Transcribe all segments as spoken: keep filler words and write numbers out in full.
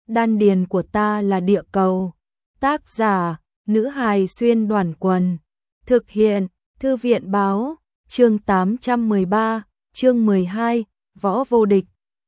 đan điền của ta là địa cầu. Tác giả, nữ hài xuyên đoàn quần. Thực hiện, thư viện báo, chương tám trăm mười ba, chương mười hai, võ vô địch.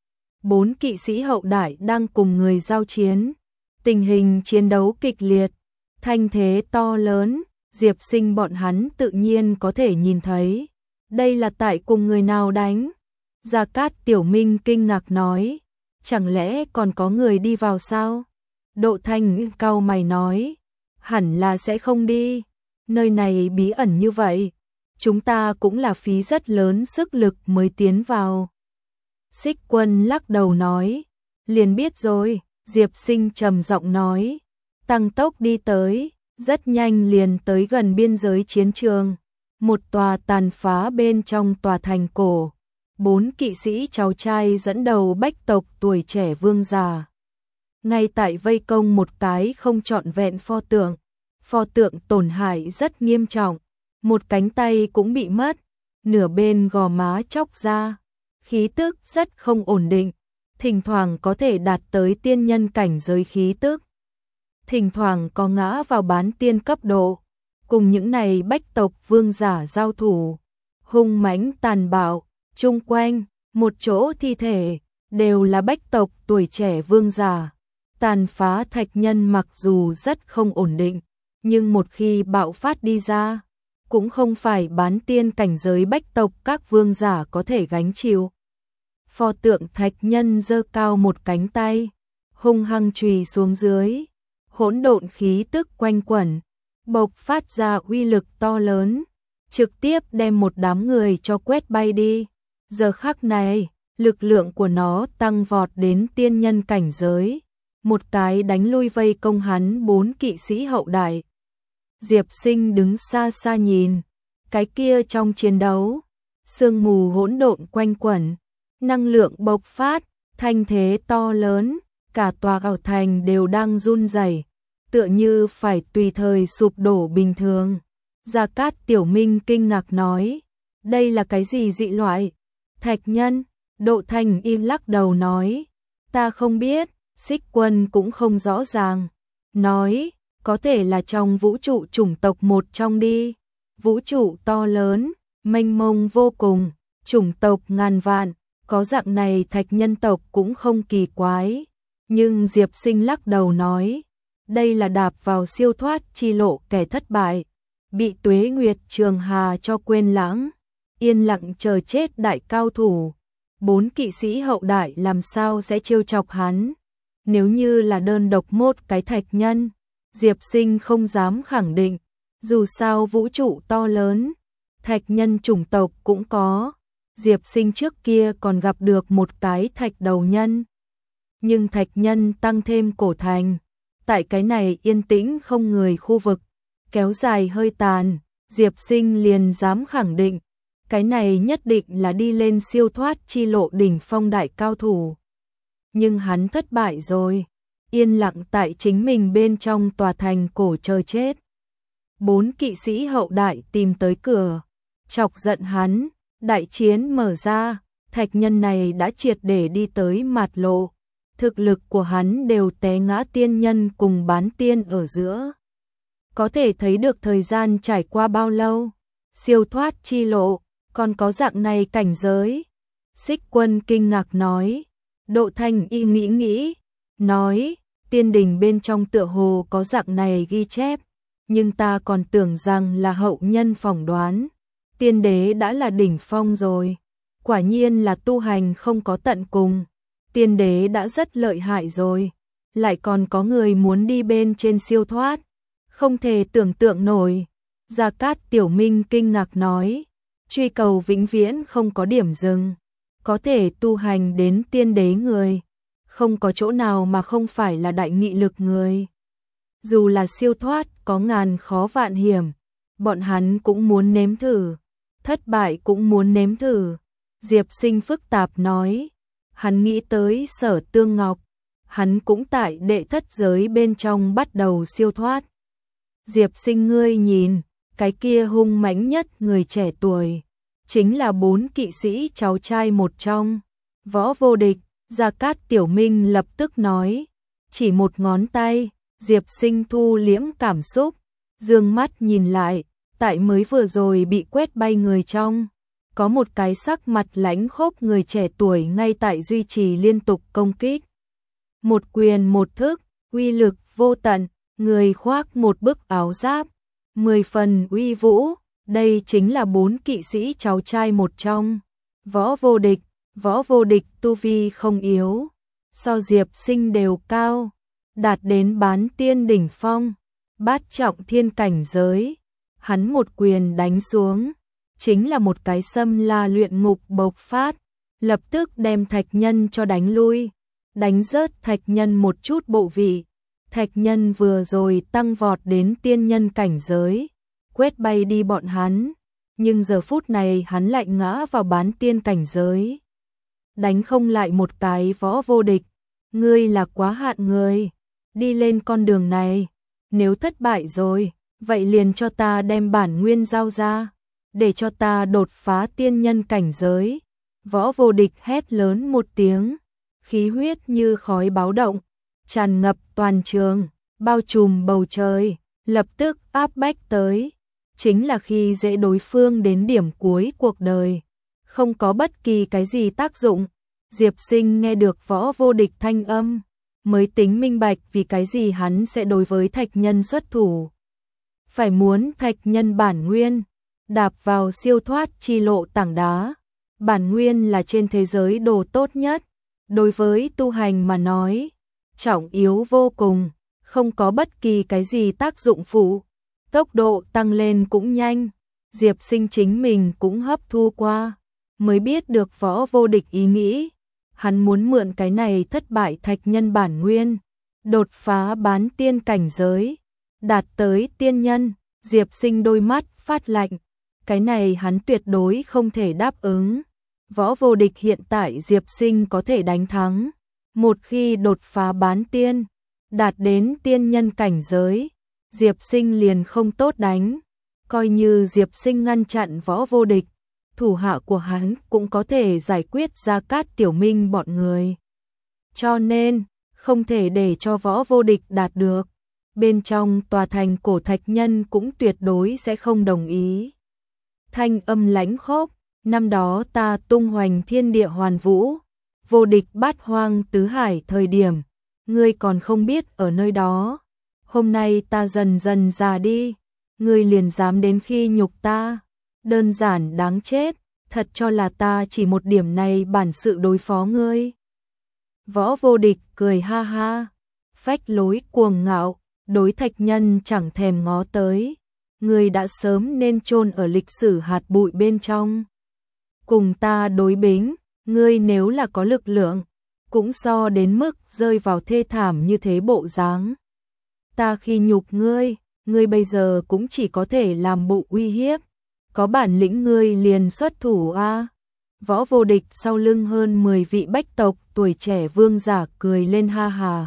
Bốn kỵ sĩ hậu đại đang cùng người giao chiến. Tình hình chiến đấu kịch liệt, thanh thế to lớn, Diệp Sinh bọn hắn tự nhiên có thể nhìn thấy. Đây là tại cùng người nào đánh? Gia Cát Tiểu Minh kinh ngạc nói, chẳng lẽ còn có người đi vào sao? Độ Thanh cau mày nói, hẳn là sẽ không đi, nơi này bí ẩn như vậy, chúng ta cũng là phí rất lớn sức lực mới tiến vào. Xích Quân lắc đầu nói, liền biết rồi, Diệp Sinh trầm giọng nói, tăng tốc đi tới, rất nhanh liền tới gần biên giới chiến trường, một tòa tàn phá bên trong tòa thành cổ. Bốn kỵ sĩ cháu trai dẫn đầu bách tộc tuổi trẻ vương giả. Ngay tại vây công một cái không trọn vẹn pho tượng, pho tượng tổn hại rất nghiêm trọng, một cánh tay cũng bị mất, nửa bên gò má chóc ra, khí tức rất không ổn định, thỉnh thoảng có thể đạt tới tiên nhân cảnh giới khí tức, thỉnh thoảng có ngã vào bán tiên cấp độ, cùng những này bách tộc vương giả giao thủ, hung mãnh tàn bạo. Chung quanh, một chỗ thi thể, đều là bách tộc tuổi trẻ vương giả. Tàn phá thạch nhân mặc dù rất không ổn định, nhưng một khi bạo phát đi ra, cũng không phải bán tiên cảnh giới bách tộc các vương giả có thể gánh chịu. Pho tượng thạch nhân giơ cao một cánh tay, hung hăng chùy xuống dưới, hỗn độn khí tức quanh quẩn, bộc phát ra uy lực to lớn, trực tiếp đem một đám người cho quét bay đi. Giờ khắc này, lực lượng của nó tăng vọt đến tiên nhân cảnh giới, một cái đánh lui vây công hắn bốn kỵ sĩ hậu đại. Diệp Sinh đứng xa xa nhìn, cái kia trong chiến đấu, sương mù hỗn độn quanh quẩn, năng lượng bộc phát, thanh thế to lớn, cả tòa ảo thành đều đang run rẩy, tựa như phải tùy thời sụp đổ bình thường. Gia Cát Tiểu Minh kinh ngạc nói, đây là cái gì dị loại? Thạch nhân, Độ Thanh im lắc đầu nói, ta không biết, Xích Quân cũng không rõ ràng, nói, có thể là trong vũ trụ chủng tộc một trong đi, vũ trụ to lớn, mênh mông vô cùng, chủng tộc ngàn vạn, có dạng này thạch nhân tộc cũng không kỳ quái, nhưng Diệp Sinh lắc đầu nói, đây là đạp vào siêu thoát chi lộ kẻ thất bại, bị Tuế Nguyệt Trường Hà cho quên lãng. Yên lặng chờ chết đại cao thủ, bốn kỵ sĩ hậu đại làm sao sẽ trêu chọc hắn. Nếu như là đơn độc một cái thạch nhân, Diệp Sinh không dám khẳng định, dù sao vũ trụ to lớn, thạch nhân chủng tộc cũng có. Diệp Sinh trước kia còn gặp được một cái thạch đầu nhân, nhưng thạch nhân tăng thêm cổ thành, tại cái này yên tĩnh không người khu vực, kéo dài hơi tàn, Diệp Sinh liền dám khẳng định. Cái này nhất định là đi lên siêu thoát chi lộ đỉnh phong đại cao thủ. Nhưng hắn thất bại rồi, yên lặng tại chính mình bên trong tòa thành cổ chờ chết. Bốn kỵ sĩ hậu đại tìm tới cửa, chọc giận hắn, đại chiến mở ra, thạch nhân này đã triệt để đi tới mạt lộ. Thực lực của hắn đều té ngã tiên nhân cùng bán tiên ở giữa. Có thể thấy được thời gian trải qua bao lâu, siêu thoát chi lộ. Còn có dạng này cảnh giới. Xích Quân kinh ngạc nói. Độ Thanh y nghĩ nghĩ, nói, tiên đình bên trong tựa hồ có dạng này ghi chép, nhưng ta còn tưởng rằng là hậu nhân phỏng đoán. Tiên đế đã là đỉnh phong rồi, quả nhiên là tu hành không có tận cùng. Tiên đế đã rất lợi hại rồi, lại còn có người muốn đi bên trên siêu thoát, không thể tưởng tượng nổi. Gia Cát Tiểu Minh kinh ngạc nói, truy cầu vĩnh viễn không có điểm dừng, có thể tu hành đến tiên đế người, không có chỗ nào mà không phải là đại nghị lực người. Dù là siêu thoát có ngàn khó vạn hiểm, bọn hắn cũng muốn nếm thử, thất bại cũng muốn nếm thử. Diệp Sinh phức tạp nói, hắn nghĩ tới Sở Tương Ngọc, hắn cũng tại đệ thất giới bên trong bắt đầu siêu thoát. Diệp Sinh ngươi nhìn, cái kia hung mãnh nhất người trẻ tuổi, chính là bốn kỵ sĩ cháu trai một trong, Võ Vô Địch. Gia Cát Tiểu Minh lập tức nói, chỉ một ngón tay. Diệp Sinh thu liễm cảm xúc, dương mắt nhìn lại, tại mới vừa rồi bị quét bay người trong. Có một cái sắc mặt lãnh khốc người trẻ tuổi ngay tại duy trì liên tục công kích. Một quyền một thức, uy lực vô tận, người khoác một bức áo giáp, mười phần uy vũ, đây chính là bốn kỵ sĩ cháu trai một trong. Võ Vô Địch, Võ Vô Địch tu vi không yếu, so Diệp Sinh đều cao, đạt đến bán tiên đỉnh phong, bát trọng thiên cảnh giới. Hắn một quyền đánh xuống, chính là một cái xâm la luyện ngục bộc phát, lập tức đem Thạch Nhân cho đánh lui, đánh rớt Thạch Nhân một chút bộ vị. Thạch Nhân vừa rồi tăng vọt đến tiên nhân cảnh giới, quét bay đi bọn hắn, nhưng giờ phút này hắn lại ngã vào bán tiên cảnh giới. Đánh không lại một cái Võ Vô Địch, ngươi là quá hạn người, đi lên con đường này, nếu thất bại rồi, vậy liền cho ta đem bản nguyên giao ra, để cho ta đột phá tiên nhân cảnh giới. Võ Vô Địch hét lớn một tiếng, khí huyết như khói báo động, tràn ngập toàn trường, bao trùm bầu trời, lập tức áp bách tới. Chính là khi dễ đối phương đến điểm cuối cuộc đời, không có bất kỳ cái gì tác dụng. Diệp Sinh nghe được Võ Vô Địch thanh âm, mới tính minh bạch vì cái gì hắn sẽ đối với Thạch Nhân xuất thủ. Phải muốn Thạch Nhân bản nguyên, đạp vào siêu thoát chi lộ tảng đá. Bản nguyên là trên thế giới đồ tốt nhất, đối với tu hành mà nói, trọng yếu vô cùng, không có bất kỳ cái gì tác dụng phụ, tốc độ tăng lên cũng nhanh. Diệp Sinh chính mình cũng hấp thu qua, mới biết được Võ Vô Địch ý nghĩ. Hắn muốn mượn cái này thất bại Thạch Nhân bản nguyên, đột phá bán tiên cảnh giới, đạt tới tiên nhân. Diệp Sinh đôi mắt phát lạnh, cái này hắn tuyệt đối không thể đáp ứng. Võ Vô Địch hiện tại Diệp Sinh có thể đánh thắng, một khi đột phá bán tiên, đạt đến tiên nhân cảnh giới, Diệp Sinh liền không tốt đánh. Coi như Diệp Sinh ngăn chặn Võ Vô Địch, thủ hạ của hắn cũng có thể giải quyết Gia Cát Tiểu Minh bọn người. Cho nên, không thể để cho Võ Vô Địch đạt được. Bên trong tòa thành cổ Thạch Nhân cũng tuyệt đối sẽ không đồng ý. Thanh âm lãnh khốc, năm đó ta tung hoành thiên địa hoàn vũ, vô địch bát hoang tứ hải thời điểm, ngươi còn không biết ở nơi đó. Hôm nay ta dần dần già đi, ngươi liền dám đến khi nhục ta, đơn giản đáng chết, thật cho là ta chỉ một điểm này bản sự đối phó ngươi. Võ Vô Địch cười ha ha, phách lối cuồng ngạo, đối Thạch Nhân chẳng thèm ngó tới. Ngươi đã sớm nên chôn ở lịch sử hạt bụi bên trong. Cùng ta đối bính, ngươi nếu là có lực lượng, cũng so đến mức rơi vào thê thảm như thế bộ dáng. Ta khi nhục ngươi, ngươi bây giờ cũng chỉ có thể làm bộ uy hiếp. Có bản lĩnh ngươi liền xuất thủ a. Võ Vô Địch sau lưng hơn mười vị bách tộc tuổi trẻ vương giả cười lên ha hà.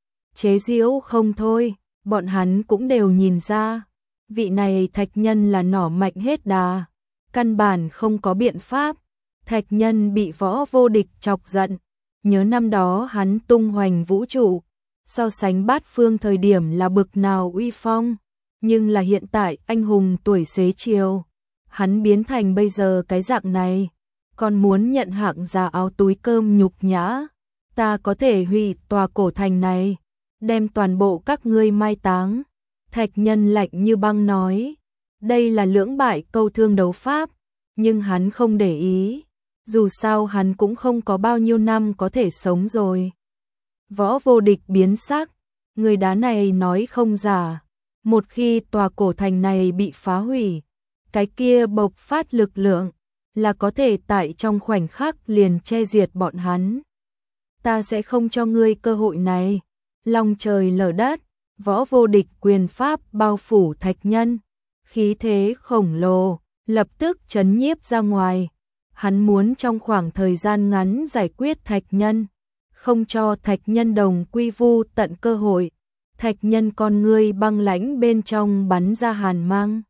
Chế giễu không thôi, bọn hắn cũng đều nhìn ra. Vị này Thạch Nhân là nỏ mạnh hết đà, căn bản không có biện pháp. Thạch Nhân bị Võ Vô Địch chọc giận, nhớ năm đó hắn tung hoành vũ trụ, so sánh bát phương thời điểm là bực nào uy phong, nhưng là hiện tại anh hùng tuổi xế chiều, hắn biến thành bây giờ cái dạng này, còn muốn nhận hạng giá áo túi cơm nhục nhã. Ta có thể hủy tòa cổ thành này, đem toàn bộ các ngươi mai táng. Thạch Nhân lạnh như băng nói, đây là lưỡng bại câu thương đấu pháp, nhưng hắn không để ý, dù sao hắn cũng không có bao nhiêu năm có thể sống rồi. Võ Vô Địch biến sắc, người đá này nói không giả, một khi tòa cổ thành này bị phá hủy, cái kia bộc phát lực lượng là có thể tại trong khoảnh khắc liền che diệt bọn hắn. Ta sẽ không cho ngươi cơ hội này. Long trời lở đất, Võ Vô Địch quyền pháp bao phủ Thạch Nhân, khí thế khổng lồ, lập tức chấn nhiếp ra ngoài. Hắn muốn trong khoảng thời gian ngắn giải quyết Thạch Nhân, không cho Thạch Nhân đồng quy vu tận cơ hội. Thạch Nhân con ngươi băng lãnh bên trong bắn ra hàn mang.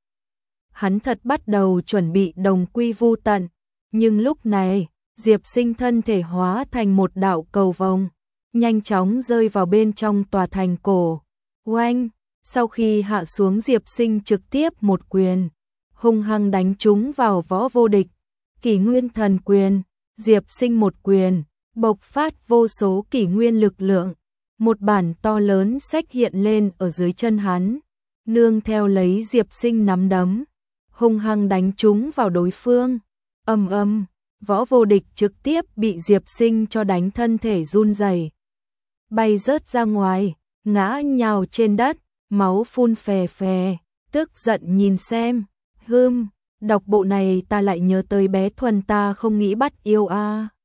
Hắn thật bắt đầu chuẩn bị đồng quy vu tận, nhưng lúc này, Diệp Sinh thân thể hóa thành một đạo cầu vồng, nhanh chóng rơi vào bên trong tòa thành cổ. Oanh, sau khi hạ xuống Diệp Sinh trực tiếp một quyền, hung hăng đánh trúng vào Võ Vô Địch. Kỷ Nguyên Thần Quyền, Diệp Sinh một quyền, bộc phát vô số kỷ nguyên lực lượng. Một bản to lớn sách hiện lên ở dưới chân hắn, nương theo lấy Diệp Sinh nắm đấm, hung hăng đánh trúng vào đối phương. Ầm ầm, Võ Vô Địch trực tiếp bị Diệp Sinh cho đánh thân thể run rẩy, bay rớt ra ngoài, ngã nhào trên đất, máu phun phè phè, tức giận nhìn xem, hưm, đọc bộ này ta lại nhớ tới bé Thuần ta không nghĩ bắt yêu a. À.